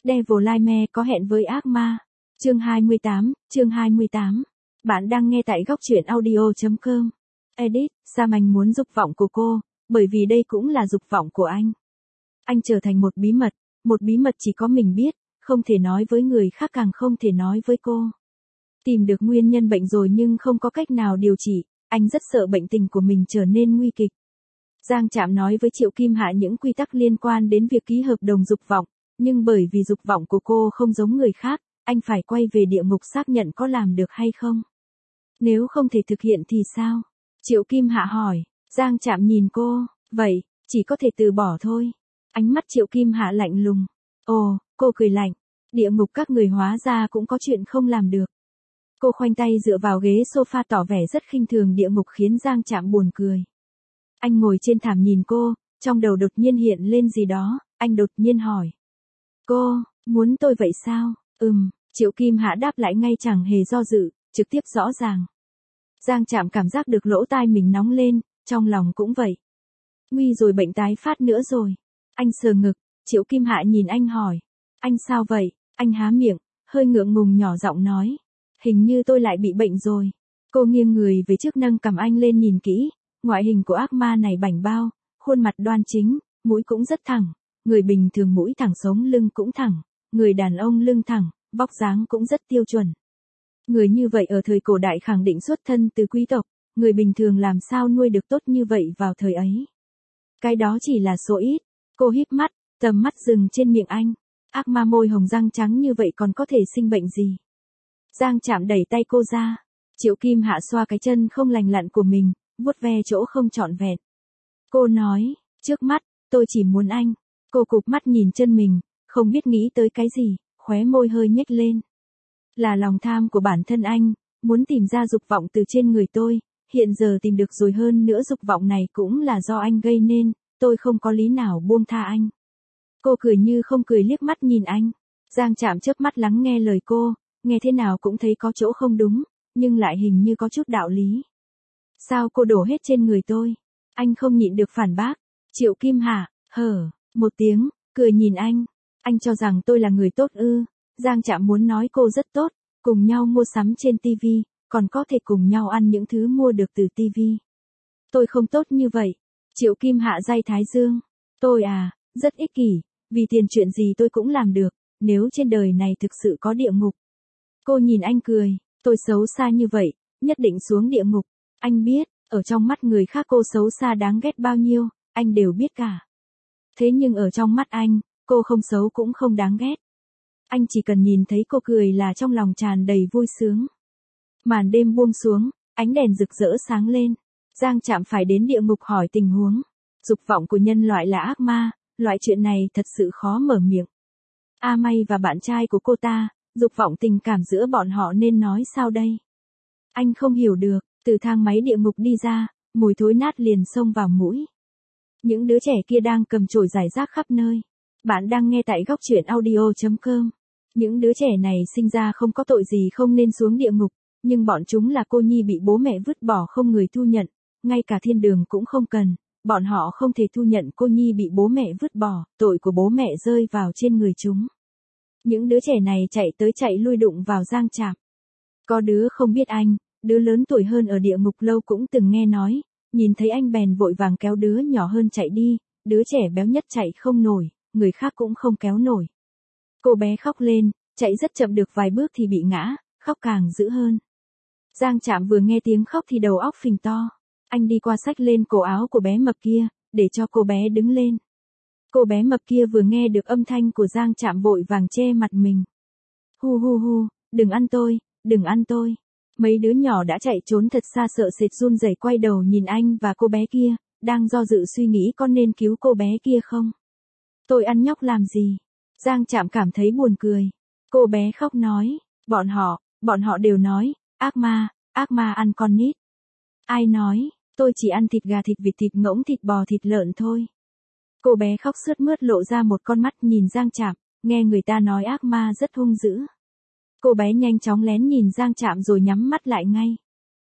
Devil Nightmare có hẹn với ác ma. Chương 28. Bạn đang nghe tại góc truyện audio.com. Edit, Sam anh muốn dục vọng của cô, bởi vì đây cũng là dục vọng của anh. Anh trở thành một bí mật chỉ có mình biết, không thể nói với người khác càng không thể nói với cô. Tìm được nguyên nhân bệnh rồi nhưng không có cách nào điều trị, anh rất sợ bệnh tình của mình trở nên nguy kịch. Giang Trạm nói với Triệu Kim Hạ những quy tắc liên quan đến việc ký hợp đồng dục vọng, nhưng bởi vì dục vọng của cô không giống người khác, anh phải quay về địa ngục xác nhận có làm được hay không. Nếu không thể thực hiện thì sao? Triệu Kim Hạ hỏi. Giang Trạm nhìn cô, vậy, chỉ có thể từ bỏ thôi. Ánh mắt Triệu Kim Hạ lạnh lùng. Ồ, cô cười lạnh. Địa ngục các người hóa ra cũng có chuyện không làm được. Cô khoanh tay dựa vào ghế sofa tỏ vẻ rất khinh thường địa ngục khiến Giang Trạm buồn cười. Anh ngồi trên thảm nhìn cô, trong đầu đột nhiên hiện lên gì đó, anh đột nhiên hỏi. Cô, muốn tôi vậy sao? Triệu Kim Hạ đáp lại ngay chẳng hề do dự, trực tiếp rõ ràng. Giang Trạm cảm giác được lỗ tai mình nóng lên, trong lòng cũng vậy. Nguy rồi, bệnh tái phát nữa rồi. Anh sờ ngực, Triệu Kim Hạ nhìn anh hỏi. Anh sao vậy? Anh há miệng, hơi ngượng ngùng nhỏ giọng nói. Hình như tôi lại bị bệnh rồi. Cô nghiêng người về trước nâng cằm anh lên nhìn kỹ. Ngoại hình của ác ma này bảnh bao, khuôn mặt đoan chính, mũi cũng rất thẳng. Người bình thường mũi thẳng sống lưng cũng thẳng. Người đàn ông lưng thẳng, vóc dáng cũng rất tiêu chuẩn. Người như vậy ở thời cổ đại khẳng định xuất thân từ quý tộc, người bình thường làm sao nuôi được tốt như vậy vào thời ấy. Cái đó chỉ là số ít. Cô híp mắt, tầm mắt dừng trên miệng anh. Ác ma môi hồng răng trắng như vậy còn có thể sinh bệnh gì? Giang Trạm đẩy tay cô ra. Triệu Kim Hạ xoa cái chân không lành lặn của mình, vuốt ve chỗ không trọn vẹn. Cô nói, trước mắt, tôi chỉ muốn anh. Cô cụp mắt nhìn chân mình, không biết nghĩ tới cái gì, khóe môi hơi nhếch lên. Là lòng tham của bản thân anh, muốn tìm ra dục vọng từ trên người tôi, hiện giờ tìm được rồi, hơn nữa dục vọng này cũng là do anh gây nên, tôi không có lý nào buông tha anh. Cô cười như không cười liếc mắt nhìn anh. Giang Trạm chớp mắt lắng nghe lời cô, nghe thế nào cũng thấy có chỗ không đúng, nhưng lại hình như có chút đạo lý. Sao cô đổ hết trên người tôi? Anh không nhịn được phản bác. Triệu Kim Hạ, hở, một tiếng, cười nhìn anh. Anh cho rằng tôi là người tốt ư? Giang Trạm muốn nói cô rất tốt, cùng nhau mua sắm trên TV, còn có thể cùng nhau ăn những thứ mua được từ TV. Tôi không tốt như vậy. Triệu Kim Hạ day thái dương. Tôi rất ích kỷ, vì tiền chuyện gì tôi cũng làm được, nếu trên đời này thực sự có địa ngục. Cô nhìn anh cười, tôi xấu xa như vậy, nhất định xuống địa ngục. Anh biết, ở trong mắt người khác cô xấu xa đáng ghét bao nhiêu, anh đều biết cả. Thế nhưng ở trong mắt anh, cô không xấu cũng không đáng ghét. Anh chỉ cần nhìn thấy cô cười là trong lòng tràn đầy vui sướng. Màn đêm buông xuống, ánh đèn rực rỡ sáng lên. Giang Trạm phải đến địa ngục hỏi tình huống. Dục vọng của nhân loại là ác ma, loại chuyện này thật sự khó mở miệng. A May và bạn trai của cô ta, dục vọng tình cảm giữa bọn họ nên nói sao đây? Anh không hiểu được, từ thang máy địa ngục đi ra, mùi thối nát liền xông vào mũi. Những đứa trẻ kia đang cầm chổi rải rác khắp nơi. Bạn đang nghe tại góc truyện audio.com. Những đứa trẻ này sinh ra không có tội gì không nên xuống địa ngục, nhưng bọn chúng là cô nhi bị bố mẹ vứt bỏ không người thu nhận, ngay cả thiên đường cũng không cần, bọn họ không thể thu nhận cô nhi bị bố mẹ vứt bỏ, tội của bố mẹ rơi vào trên người chúng. Những đứa trẻ này chạy tới chạy lui đụng vào Giang Trạm. Có đứa không biết anh, đứa lớn tuổi hơn ở địa ngục lâu cũng từng nghe nói, nhìn thấy anh bèn vội vàng kéo đứa nhỏ hơn chạy đi, đứa trẻ béo nhất chạy không nổi, người khác cũng không kéo nổi. Cô bé khóc lên, chạy rất chậm được vài bước thì bị ngã, khóc càng dữ hơn. Giang Trạm vừa nghe tiếng khóc thì đầu óc phình to. Anh đi qua xách lên cổ áo của bé mập kia, để cho cô bé đứng lên. Cô bé mập kia vừa nghe được âm thanh của Giang Trạm vội vàng che mặt mình. Hu hu hu, đừng ăn tôi, đừng ăn tôi. Mấy đứa nhỏ đã chạy trốn thật xa sợ sệt run rẩy quay đầu nhìn anh và cô bé kia, đang do dự suy nghĩ có nên cứu cô bé kia không. Tôi ăn nhóc làm gì? Giang Trạm cảm thấy buồn cười. Cô bé khóc nói, bọn họ đều nói, ác ma ăn con nít. Ai nói, tôi chỉ ăn thịt gà, thịt vịt, thịt ngỗng, thịt bò, thịt lợn thôi. Cô bé khóc sướt mướt lộ ra một con mắt nhìn Giang Trạm, nghe người ta nói ác ma rất hung dữ. Cô bé nhanh chóng lén nhìn Giang Trạm rồi nhắm mắt lại ngay.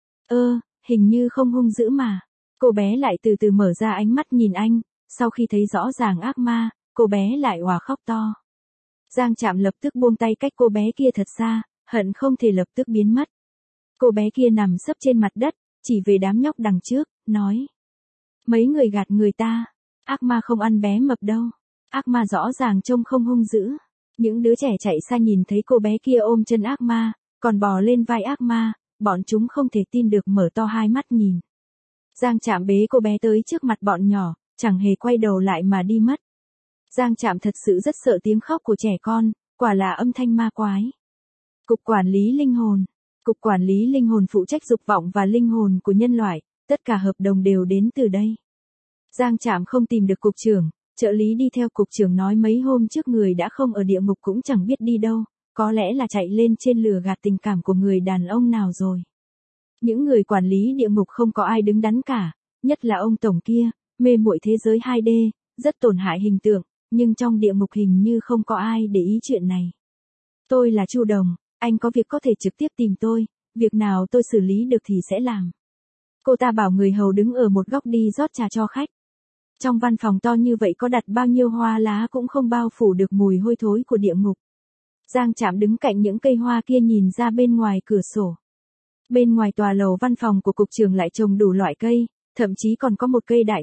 Hình như không hung dữ mà. Cô bé lại từ từ mở ra ánh mắt nhìn anh, sau khi thấy rõ ràng ác ma, cô bé lại òa khóc to. Giang Trạm lập tức buông tay cách cô bé kia thật xa, hận không thể lập tức biến mất. Cô bé kia nằm sấp trên mặt đất, chỉ về đám nhóc đằng trước, nói. Mấy người gạt người ta, ác ma không ăn bé mập đâu. Ác ma rõ ràng trông không hung dữ. Những đứa trẻ chạy xa nhìn thấy cô bé kia ôm chân ác ma, còn bò lên vai ác ma, bọn chúng không thể tin được mở to hai mắt nhìn. Giang Trạm bế cô bé tới trước mặt bọn nhỏ, chẳng hề quay đầu lại mà đi mất. Giang Trạm thật sự rất sợ tiếng khóc của trẻ con, quả là âm thanh ma quái. Cục Quản lý Linh hồn. Cục Quản lý Linh hồn phụ trách dục vọng và linh hồn của nhân loại, tất cả hợp đồng đều đến từ đây. Giang Trạm không tìm được cục trưởng, trợ lý đi theo cục trưởng nói mấy hôm trước người đã không ở địa ngục cũng chẳng biết đi đâu, có lẽ là chạy lên trên lừa gạt tình cảm của người đàn ông nào rồi. Những người quản lý địa ngục không có ai đứng đắn cả, nhất là ông tổng kia, mê muội thế giới 2D, rất tổn hại hình tượng, nhưng trong địa ngục hình như không có ai để ý chuyện này. Tôi là Chu Đồng, anh có việc có thể trực tiếp tìm tôi, việc nào tôi xử lý được thì sẽ làm. Cô ta bảo người hầu đứng ở một góc đi rót trà cho khách. Trong văn phòng to như vậy có đặt bao nhiêu hoa lá cũng không bao phủ được mùi hôi thối của địa ngục. Giang Trạm đứng cạnh những cây hoa kia nhìn ra bên ngoài cửa sổ. Bên ngoài tòa lầu văn phòng của cục trưởng lại trồng đủ loại cây, thậm chí còn có một cây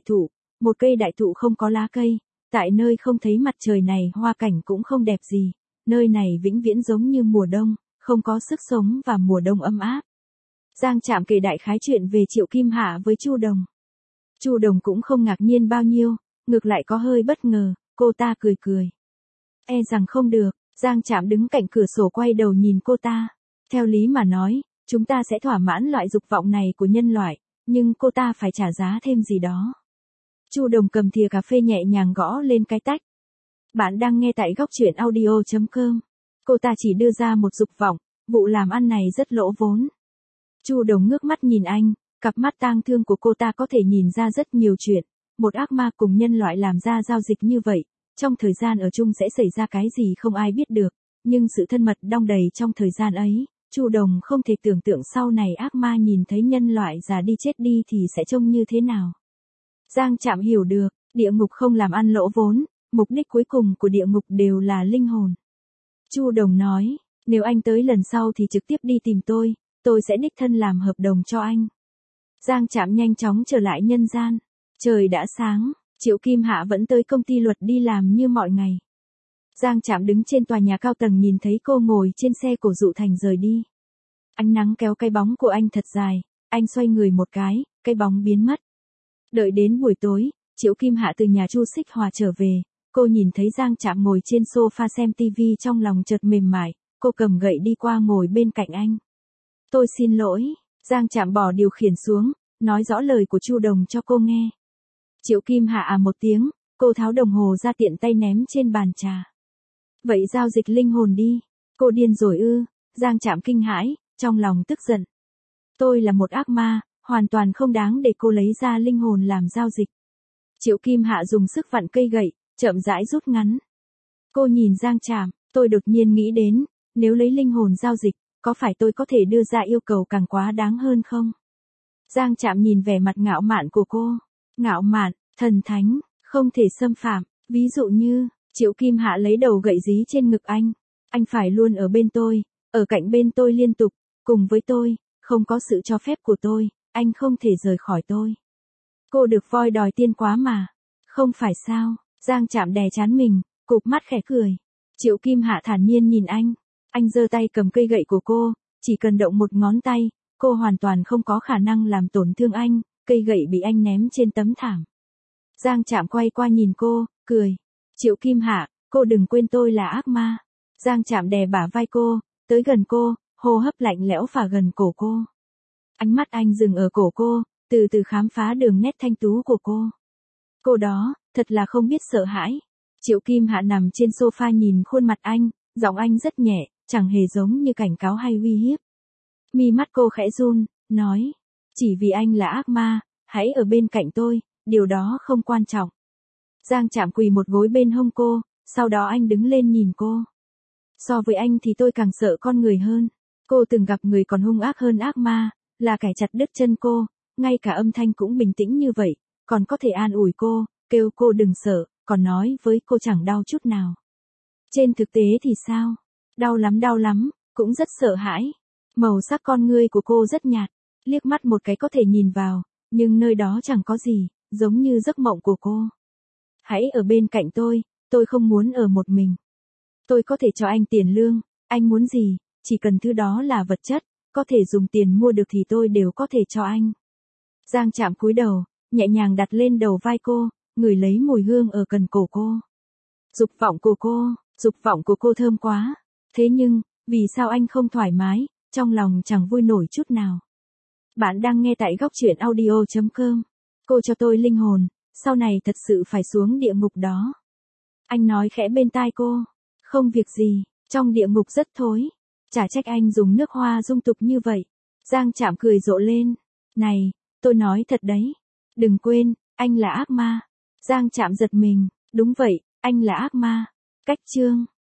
đại thụ không có lá cây. Tại nơi không thấy mặt trời này hoa cảnh cũng không đẹp gì, nơi này vĩnh viễn giống như mùa đông, không có sức sống và mùa đông ấm áp. Giang Trạm kể đại khái chuyện về Triệu Kim Hạ với Chu Đồng. Chu Đồng cũng không ngạc nhiên bao nhiêu, ngược lại có hơi bất ngờ, cô ta cười cười. E rằng không được, Giang Trạm đứng cạnh cửa sổ quay đầu nhìn cô ta. Theo lý mà nói, chúng ta sẽ thỏa mãn loại dục vọng này của nhân loại, nhưng cô ta phải trả giá thêm gì đó. Chu Đồng cầm thìa cà phê nhẹ nhàng gõ lên cái tách. Bạn đang nghe tại góc truyện audio.com. Cô ta chỉ đưa ra một dục vọng, vụ làm ăn này rất lỗ vốn. Chu Đồng ngước mắt nhìn anh, cặp mắt tang thương của cô ta có thể nhìn ra rất nhiều chuyện. Một ác ma cùng nhân loại làm ra giao dịch như vậy, trong thời gian ở chung sẽ xảy ra cái gì không ai biết được, nhưng sự thân mật đong đầy trong thời gian ấy, Chu Đồng không thể tưởng tượng sau này ác ma nhìn thấy nhân loại già đi chết đi thì sẽ trông như thế nào. Giang Trạm hiểu được, địa ngục không làm ăn lỗ vốn, mục đích cuối cùng của địa ngục đều là linh hồn. Chu Đồng nói, nếu anh tới lần sau thì trực tiếp đi tìm tôi sẽ đích thân làm hợp đồng cho anh. Giang Trạm nhanh chóng trở lại nhân gian. Trời đã sáng, Triệu Kim Hạ vẫn tới công ty luật đi làm như mọi ngày. Giang Trạm đứng trên tòa nhà cao tầng nhìn thấy cô ngồi trên xe của Dụ Thành rời đi. Ánh nắng kéo cái bóng của anh thật dài, anh xoay người một cái bóng biến mất. Đợi đến buổi tối, Triệu Kim Hạ từ nhà Chu Xích Hòa trở về, cô nhìn thấy Giang Trạm ngồi trên sofa xem TV trong lòng chợt mềm mại, cô cầm gậy đi qua ngồi bên cạnh anh. Tôi xin lỗi, Giang Trạm bỏ điều khiển xuống, nói rõ lời của Chu Đồng cho cô nghe. Triệu Kim Hạ một tiếng, cô tháo đồng hồ ra tiện tay ném trên bàn trà. Vậy giao dịch linh hồn đi, cô điên rồi ư? Giang Trạm kinh hãi, trong lòng tức giận. Tôi là một ác ma, hoàn toàn không đáng để cô lấy ra linh hồn làm giao dịch. Triệu Kim Hạ dùng sức vặn cây gậy, chậm rãi rút ngắn. Cô nhìn Giang Trạm, tôi đột nhiên nghĩ đến, nếu lấy linh hồn giao dịch, có phải tôi có thể đưa ra yêu cầu càng quá đáng hơn không? Giang Trạm nhìn vẻ mặt ngạo mạn của cô. Ngạo mạn, thần thánh, không thể xâm phạm, ví dụ như, Triệu Kim Hạ lấy đầu gậy dí trên ngực anh. Anh phải luôn ở bên tôi, ở cạnh bên tôi liên tục, cùng với tôi, không có sự cho phép của tôi, anh không thể rời khỏi tôi. Cô được voi đòi tiên quá mà. Không phải sao, Giang Trạm đè trán mình, cụp mắt khẽ cười. Triệu Kim Hạ thản nhiên nhìn anh. Anh giơ tay cầm cây gậy của cô, chỉ cần động một ngón tay, cô hoàn toàn không có khả năng làm tổn thương anh, cây gậy bị anh ném trên tấm thảm. Giang Trạm quay qua nhìn cô, cười. Triệu Kim Hạ, cô đừng quên tôi là ác ma. Giang Trạm đè bả vai cô, tới gần cô, hô hấp lạnh lẽo phả gần cổ cô. Ánh mắt anh dừng ở cổ cô, từ từ khám phá đường nét thanh tú của cô. Cô đó, thật là không biết sợ hãi. Triệu Kim Hạ nằm trên sofa nhìn khuôn mặt anh, giọng anh rất nhẹ, chẳng hề giống như cảnh cáo hay uy hiếp. Mi mắt cô khẽ run, nói, chỉ vì anh là ác ma, hãy ở bên cạnh tôi, điều đó không quan trọng. Giang Trạm quỳ một gối bên hông cô, sau đó anh đứng lên nhìn cô. So với anh thì tôi càng sợ con người hơn. Cô từng gặp người còn hung ác hơn ác ma, là kẻ chặt đứt chân cô, ngay cả âm thanh cũng bình tĩnh như vậy, còn có thể an ủi cô, kêu cô đừng sợ, còn nói với cô chẳng đau chút nào. Trên thực tế thì sao? Đau lắm, cũng rất sợ hãi. Màu sắc con ngươi của cô rất nhạt, liếc mắt một cái có thể nhìn vào, nhưng nơi đó chẳng có gì, giống như giấc mộng của cô. Hãy ở bên cạnh tôi không muốn ở một mình. Tôi có thể cho anh tiền lương, anh muốn gì, chỉ cần thứ đó là vật chất, có thể dùng tiền mua được thì tôi đều có thể cho anh. Giang Trạm cúi đầu, nhẹ nhàng đặt lên đầu vai cô, ngửi lấy mùi hương ở cần cổ cô. Dục vọng của cô thơm quá. Thế nhưng, vì sao anh không thoải mái, trong lòng chẳng vui nổi chút nào. Bạn đang nghe tại góc truyện audio.com. Cô cho tôi linh hồn, sau này thật sự phải xuống địa ngục đó. Anh nói khẽ bên tai cô. Không việc gì, trong địa ngục rất thối. Chả trách anh dùng nước hoa dung tục như vậy. Giang Trạm cười rộ lên. Này, tôi nói thật đấy. Đừng quên, anh là ác ma. Giang Trạm giật mình. Đúng vậy, anh là ác ma. Cách chương.